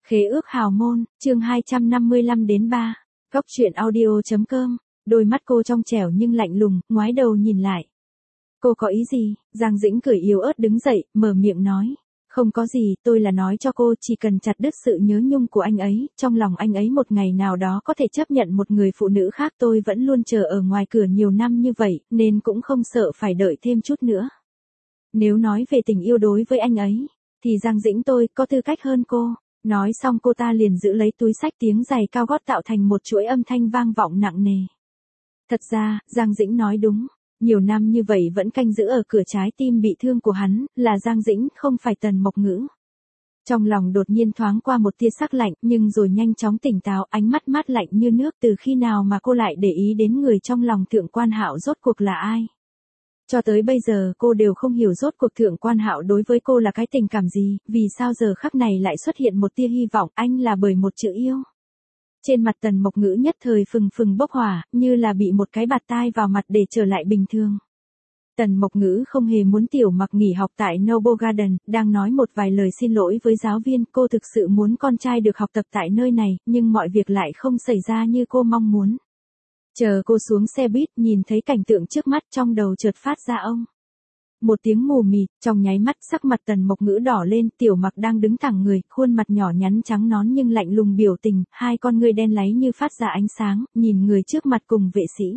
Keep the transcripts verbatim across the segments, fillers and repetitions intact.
Khế ước hào môn, chương hai trăm năm mươi lăm đến ba. Góc truyện audio.com. Đôi mắt cô trong trẻo nhưng lạnh lùng, ngoái đầu nhìn lại. Cô có ý gì? Giang Dĩnh cười yếu ớt đứng dậy, mở miệng nói. Không có gì, tôi là nói cho cô chỉ cần chặt đứt sự nhớ nhung của anh ấy, trong lòng anh ấy một ngày nào đó có thể chấp nhận một người phụ nữ khác. Tôi vẫn luôn chờ ở ngoài cửa nhiều năm như vậy, nên cũng không sợ phải đợi thêm chút nữa. Nếu nói về tình yêu đối với anh ấy, thì Giang Dĩnh tôi có tư cách hơn cô. Nói xong cô ta liền giữ lấy túi xách, tiếng giày cao gót tạo thành một chuỗi âm thanh vang vọng nặng nề. Thật ra, Giang Dĩnh nói đúng. Nhiều năm như vậy vẫn canh giữ ở cửa trái tim bị thương của hắn, là Giang Dĩnh không phải Tần Mộc Ngữ. Trong lòng đột nhiên thoáng qua một tia sắc lạnh, nhưng rồi nhanh chóng tỉnh táo, ánh mắt mát lạnh như nước. Từ khi nào mà cô lại để ý đến người trong lòng Thượng Quan Hạo rốt cuộc là ai? Cho tới bây giờ cô đều không hiểu rốt cuộc Thượng Quan Hạo đối với cô là cái tình cảm gì, vì sao giờ khắc này lại xuất hiện một tia hy vọng, anh là bởi một chữ yêu. Trên mặt Tần Mộc Ngữ nhất thời phừng phừng bốc hỏa, như là bị một cái bạt tai vào mặt để trở lại bình thường. Tần Mộc Ngữ không hề muốn Tiểu Mặc nghỉ học tại Noble Garden, đang nói một vài lời xin lỗi với giáo viên. Cô thực sự muốn con trai được học tập tại nơi này, nhưng mọi việc lại không xảy ra như cô mong muốn. Chờ cô xuống xe buýt, nhìn thấy cảnh tượng trước mắt, trong đầu chợt phát ra ông. Một tiếng mù mịt, trong nháy mắt sắc mặt Tần Mộc Ngữ đỏ lên. Tiểu Mặc đang đứng thẳng người, khuôn mặt nhỏ nhắn trắng nõn nhưng lạnh lùng biểu tình, hai con ngươi đen láy như phát ra ánh sáng, nhìn người trước mặt cùng vệ sĩ.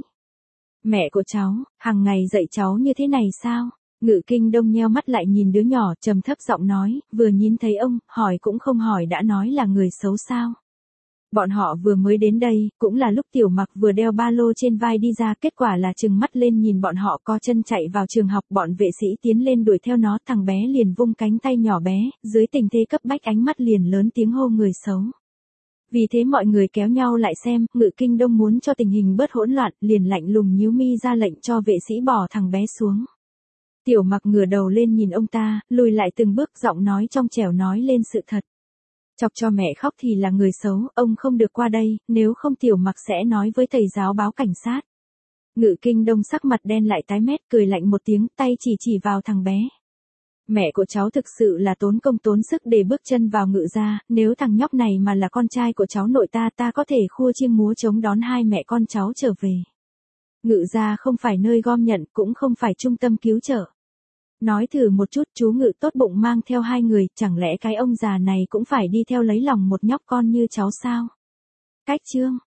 Mẹ của cháu, hàng ngày dạy cháu như thế này sao? Ngự Kinh Đông nheo mắt lại nhìn đứa nhỏ, trầm thấp giọng nói, vừa nhìn thấy ông, hỏi cũng không hỏi đã nói là người xấu sao? Bọn họ vừa mới đến đây, cũng là lúc Tiểu Mặc vừa đeo ba lô trên vai đi ra, kết quả là trừng mắt lên nhìn bọn họ, co chân chạy vào trường học. Bọn vệ sĩ tiến lên đuổi theo nó, thằng bé liền vung cánh tay nhỏ bé, dưới tình thế cấp bách ánh mắt liền lớn tiếng hô người xấu. Vì thế mọi người kéo nhau lại xem. Ngự Kinh Đông muốn cho tình hình bớt hỗn loạn, liền lạnh lùng nhíu mi ra lệnh cho vệ sĩ bỏ thằng bé xuống. Tiểu Mặc ngửa đầu lên nhìn ông ta, lùi lại từng bước, giọng nói trong trẻo nói lên sự thật. Chọc cho mẹ khóc thì là người xấu, ông không được qua đây, nếu không Tiểu Mặc sẽ nói với thầy giáo báo cảnh sát. Ngự Kinh Đông sắc mặt đen lại tái mét, cười lạnh một tiếng, tay chỉ chỉ vào thằng bé. Mẹ của cháu thực sự là tốn công tốn sức để bước chân vào Ngự gia, nếu thằng nhóc này mà là con trai của cháu nội ta, ta có thể khua chiêng múa trống đón hai mẹ con cháu trở về. Ngự gia không phải nơi gom nhận, cũng không phải trung tâm cứu trợ. Nói thử một chút, chú Ngự tốt bụng mang theo hai người, chẳng lẽ cái ông già này cũng phải đi theo lấy lòng một nhóc con như cháu sao? Cách chương,